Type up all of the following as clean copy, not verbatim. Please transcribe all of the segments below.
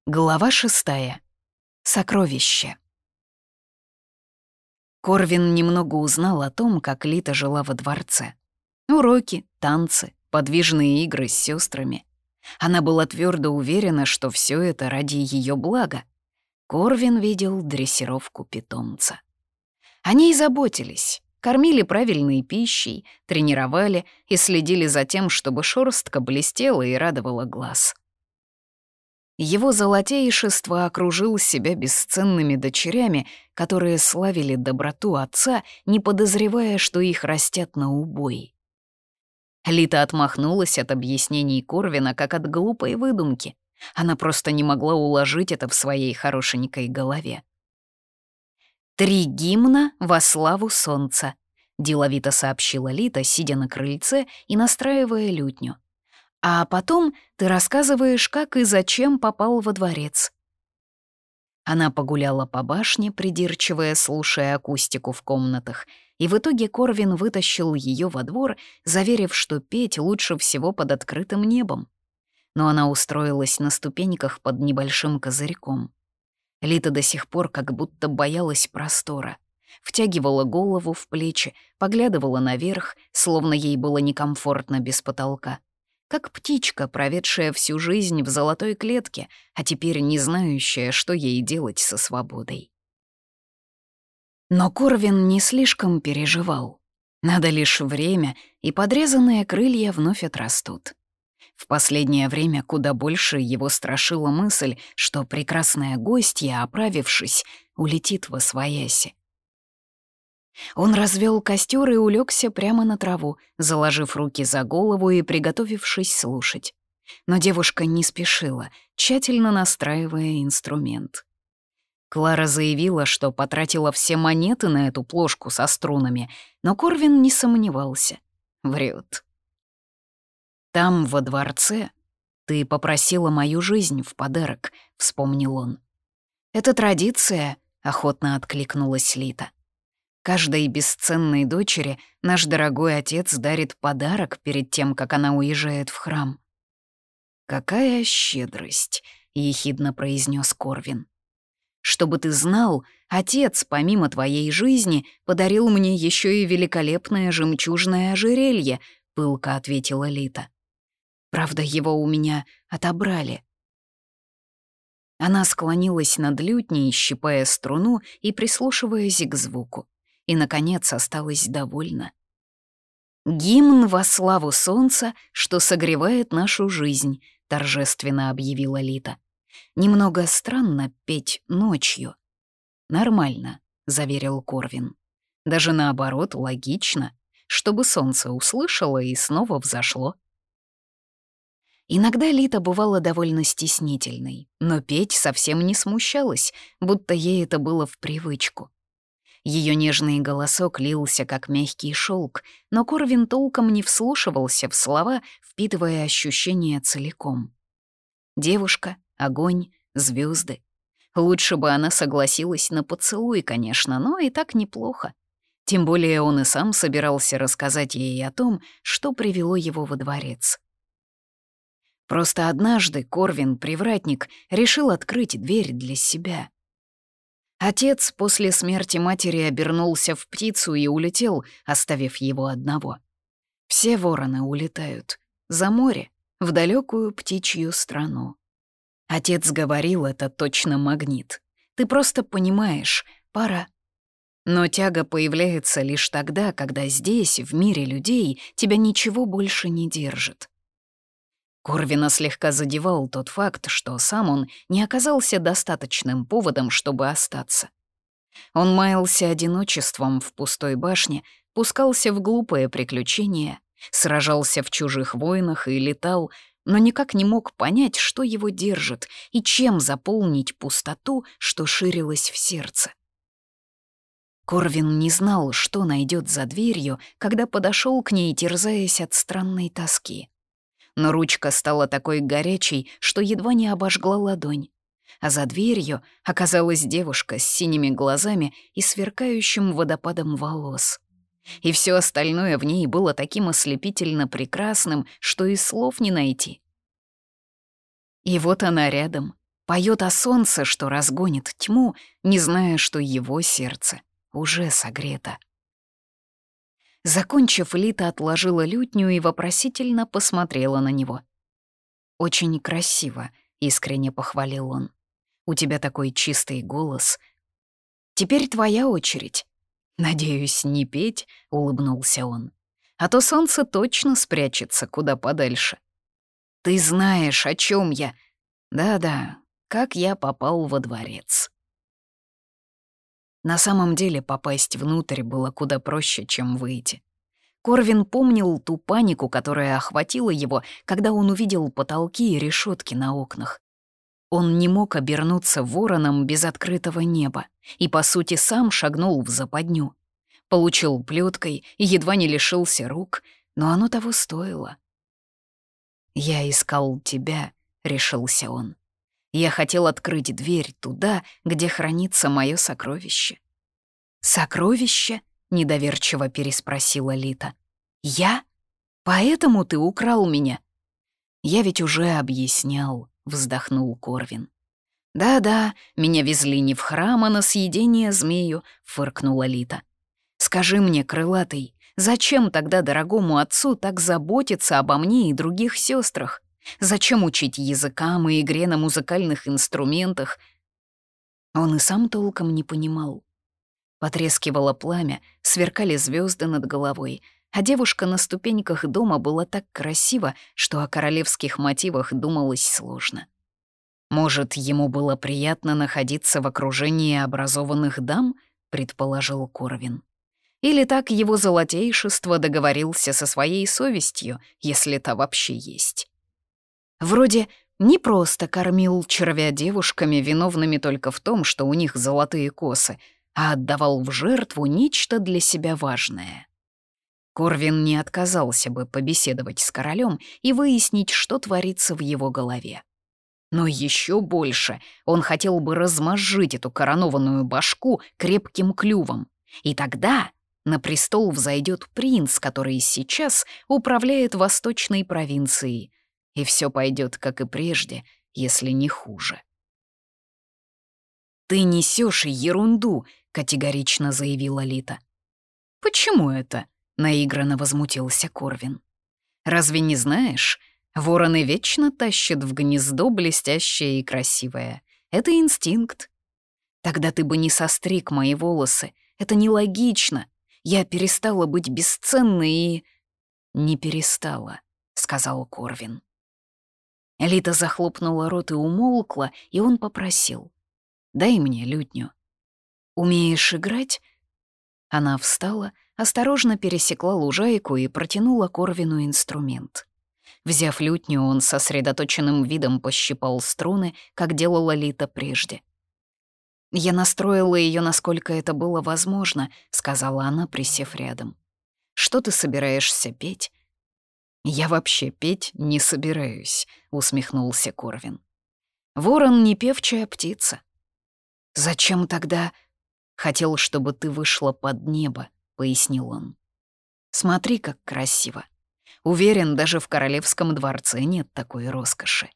Глава 6. Сокровище. Корвин немного узнал о том, как Лита жила во дворце. Уроки, танцы, подвижные игры с сестрами. Она была твердо уверена, что все это ради ее блага. Корвин видел дрессировку питомца. О ней заботились, кормили правильной пищей, тренировали и следили за тем, чтобы шерстка блестела и радовала глаз. Его золотейшество окружил себя бесценными дочерями, которые славили доброту отца, не подозревая, что их растят на убой. Лита отмахнулась от объяснений Корвина как от глупой выдумки. Она просто не могла уложить это в своей хорошенькой голове. 3 гимна во славу солнца», — деловито сообщила Лита, сидя на крыльце и настраивая лютню. «А потом ты рассказываешь, как и зачем попал во дворец». Она погуляла по башне, придирчивая, слушая акустику в комнатах, и в итоге Корвин вытащил ее во двор, заверив, что петь лучше всего под открытым небом. Но она устроилась на ступеньках под небольшим козырьком. Лита до сих пор как будто боялась простора. Втягивала голову в плечи, поглядывала наверх, словно ей было некомфортно без потолка. Как птичка, проведшая всю жизнь в золотой клетке, а теперь не знающая, что ей делать со свободой. Но Корвин не слишком переживал. Надо лишь время, и подрезанные крылья вновь отрастут. В последнее время куда больше его страшила мысль, что прекрасная гостья, оправившись, улетит восвояси. Он развел костер и улегся прямо на траву, заложив руки за голову и приготовившись слушать. Но девушка не спешила, тщательно настраивая инструмент. Клара заявила, что потратила все монеты на эту плошку со струнами, но Корвин не сомневался. Врет. «Там, во дворце, ты попросила мою жизнь в подарок», — вспомнил он. «Это традиция», — охотно откликнулась Лита. «Каждой бесценной дочери наш дорогой отец дарит подарок перед тем, как она уезжает в храм». «Какая щедрость», — ехидно произнес Корвин. «Чтобы ты знал, отец, помимо твоей жизни, подарил мне еще и великолепное жемчужное ожерелье», — пылко ответила Лита. «Правда, его у меня отобрали». Она склонилась над лютней, щипая струну и прислушиваясь к звуку. И, наконец, осталась довольна. «Гимн во славу солнца, что согревает нашу жизнь», — торжественно объявила Лита. «Немного странно петь ночью». «Нормально», — заверил Корвин. «Даже наоборот, логично, чтобы солнце услышало и снова взошло». Иногда Лита бывала довольно стеснительной, но петь совсем не смущалась, будто ей это было в привычку. Ее нежный голосок лился, как мягкий шелк, но Корвин толком не вслушивался в слова, впитывая ощущения целиком. Девушка, огонь, звезды. Лучше бы она согласилась на поцелуй, конечно, но и так неплохо. Тем более он и сам собирался рассказать ей о том, что привело его во дворец. Просто однажды Корвин, привратник, решил открыть дверь для себя. Отец после смерти матери обернулся в птицу и улетел, оставив его одного. Все вороны улетают. За море, в далекую птичью страну. Отец говорил, это точно магнит. Ты просто понимаешь, пора. Но тяга появляется лишь тогда, когда здесь, в мире людей, тебя ничего больше не держит. Корвина слегка задевал тот факт, что сам он не оказался достаточным поводом, чтобы остаться. Он маялся одиночеством в пустой башне, пускался в глупые приключения, сражался в чужих войнах и летал, но никак не мог понять, что его держит и чем заполнить пустоту, что ширилась в сердце. Корвин не знал, что найдет за дверью, когда подошел к ней, терзаясь от странной тоски. Но ручка стала такой горячей, что едва не обожгла ладонь. А за дверью оказалась девушка с синими глазами и сверкающим водопадом волос. И все остальное в ней было таким ослепительно прекрасным, что и слов не найти. И вот она рядом, Поет о солнце, что разгонит тьму, не зная, что его сердце уже согрето. Закончив, Лита отложила лютню и вопросительно посмотрела на него. «Очень красиво», — искренне похвалил он. «У тебя такой чистый голос. Теперь твоя очередь». «Надеюсь, не петь», — улыбнулся он. «А то солнце точно спрячется куда подальше». «Ты знаешь, о чем я?» «Да-да, как я попал во дворец». На самом деле попасть внутрь было куда проще, чем выйти. Корвин помнил ту панику, которая охватила его, когда он увидел потолки и решетки на окнах. Он не мог обернуться вороном без открытого неба и, по сути, сам шагнул в западню. Получил плеткой и едва не лишился рук, но оно того стоило. «Я искал тебя», — решился он. «Я хотел открыть дверь туда, где хранится мое сокровище». «Сокровище?» — недоверчиво переспросила Лита. «Я? Поэтому ты украл меня?» «Я ведь уже объяснял», — вздохнул Корвин. «Да-да, меня везли не в храм, а на съедение змею», — фыркнула Лита. «Скажи мне, крылатый, зачем тогда дорогому отцу так заботиться обо мне и других сестрах? Зачем учить языкам и игре на музыкальных инструментах?» Он и сам толком не понимал. Потрескивало пламя, сверкали звезды над головой, а девушка на ступеньках дома была так красива, что о королевских мотивах думалось сложно. «Может, ему было приятно находиться в окружении образованных дам?» — предположил Корвин. «Или так его золотейшество договорился со своей совестью, если та вообще есть?» Вроде не просто кормил червя девушками, виновными только в том, что у них золотые косы, а отдавал в жертву нечто для себя важное. Корвин не отказался бы побеседовать с королем и выяснить, что творится в его голове. Но еще больше он хотел бы размозжить эту коронованную башку крепким клювом. И тогда на престол взойдет принц, который сейчас управляет восточной провинцией. И все пойдет как и прежде, если не хуже. «Ты несешь ерунду», — категорично заявила Лита. «Почему это?» — наигранно возмутился Корвин. «Разве не знаешь? Вороны вечно тащат в гнездо блестящее и красивое. Это инстинкт. Тогда ты бы не состриг мои волосы. Это нелогично. Я перестала быть бесценной и...» «Не перестала», — сказал Корвин. Лита захлопнула рот и умолкла, и он попросил. «Дай мне лютню». «Умеешь играть?» Она встала, осторожно пересекла лужайку и протянула Корвину инструмент. Взяв лютню, он сосредоточенным видом пощипал струны, как делала Лита прежде. «Я настроила ее, насколько это было возможно», — сказала она, присев рядом. «Что ты собираешься петь?» «Я вообще петь не собираюсь», — усмехнулся Корвин. «Ворон — не певчая птица». «Зачем тогда?» «Хотел, чтобы ты вышла под небо», — пояснил он. «Смотри, как красиво. Уверен, даже в королевском дворце нет такой роскоши».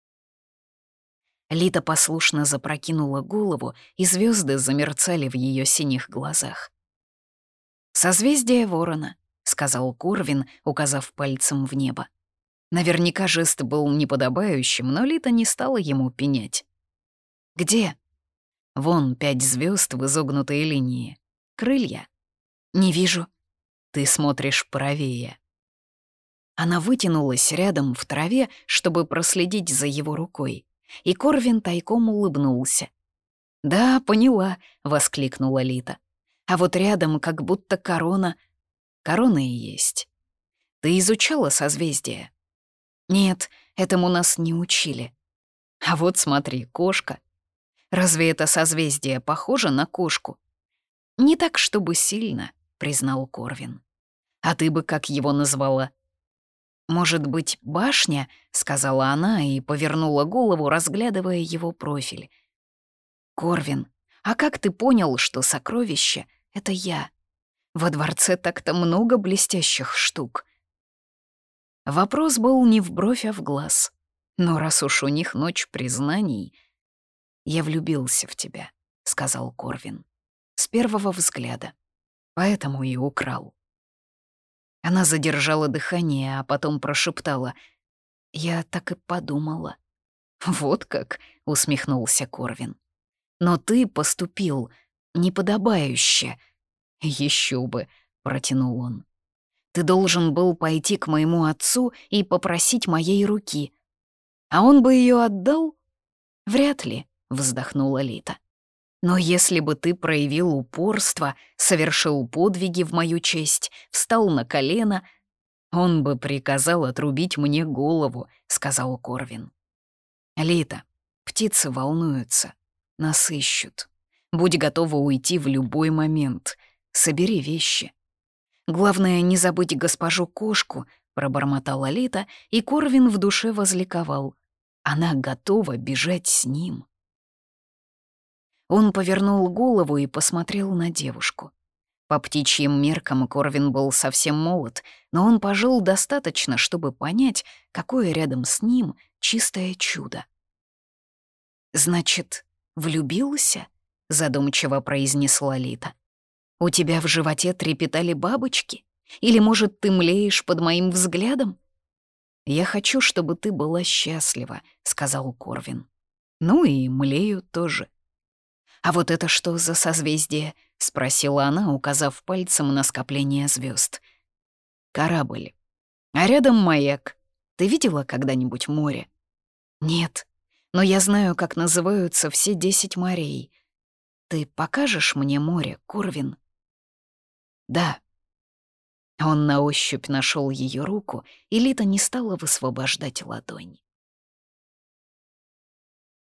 Лита послушно запрокинула голову, и звезды замерцали в ее синих глазах. «Созвездие ворона», — сказал Корвин, указав пальцем в небо. Наверняка жест был неподобающим, но Лита не стала ему пенять. «Где?» «Вон 5 звезд в изогнутой линии. Крылья». «Не вижу». «Ты смотришь правее». Она вытянулась рядом в траве, чтобы проследить за его рукой, и Корвин тайком улыбнулся. «Да, поняла», — воскликнула Лита. «А вот рядом как будто корона. Корона и есть. Ты изучала созвездие?» «Нет, этому нас не учили». «А вот смотри, кошка. Разве это созвездие похоже на кошку?» «Не так, чтобы сильно», — признал Корвин. «А ты бы как его назвала?» «Может быть, башня?» — сказала она и повернула голову, разглядывая его профиль. «Корвин, а как ты понял, что сокровище — это я? Во дворце так-то много блестящих штук». Вопрос был не в бровь, а в глаз. Но раз уж у них ночь признаний, «Я влюбился в тебя», — сказал Корвин. «С первого взгляда. Поэтому и украл». Она задержала дыхание, а потом прошептала: «Я так и подумала». «Вот как», — усмехнулся Корвин. «Но ты поступил неподобающе». «Еще бы», — протянул он. «Ты должен был пойти к моему отцу и попросить моей руки. А он бы ее отдал?» «Вряд ли», — вздохнула Лита. «Но если бы ты проявил упорство, совершил подвиги в мою честь, встал на колено, он бы приказал отрубить мне голову», — сказал Корвин. «Лита, птицы волнуются, нас ищут. Будь готова уйти в любой момент. Собери вещи». «Главное, не забыть госпожу-кошку», — пробормотала Лита, и Корвин в душе возликовал. Она готова бежать с ним. Он повернул голову и посмотрел на девушку. По птичьим меркам Корвин был совсем молод, но он пожил достаточно, чтобы понять, какое рядом с ним чистое чудо. «Значит, влюбился?» — задумчиво произнесла Лита. «У тебя в животе трепетали бабочки? Или, может, ты млеешь под моим взглядом?» «Я хочу, чтобы ты была счастлива», — сказал Корвин. «Ну и млею тоже». «А вот это что за созвездие?» — спросила она, указав пальцем на скопление звезд. «Корабль. А рядом маяк. Ты видела когда-нибудь море?» «Нет, но я знаю, как называются все 10 морей. Ты покажешь мне море, Корвин?» «Да». Он на ощупь нашел ее руку, и Лита не стала высвобождать ладонь.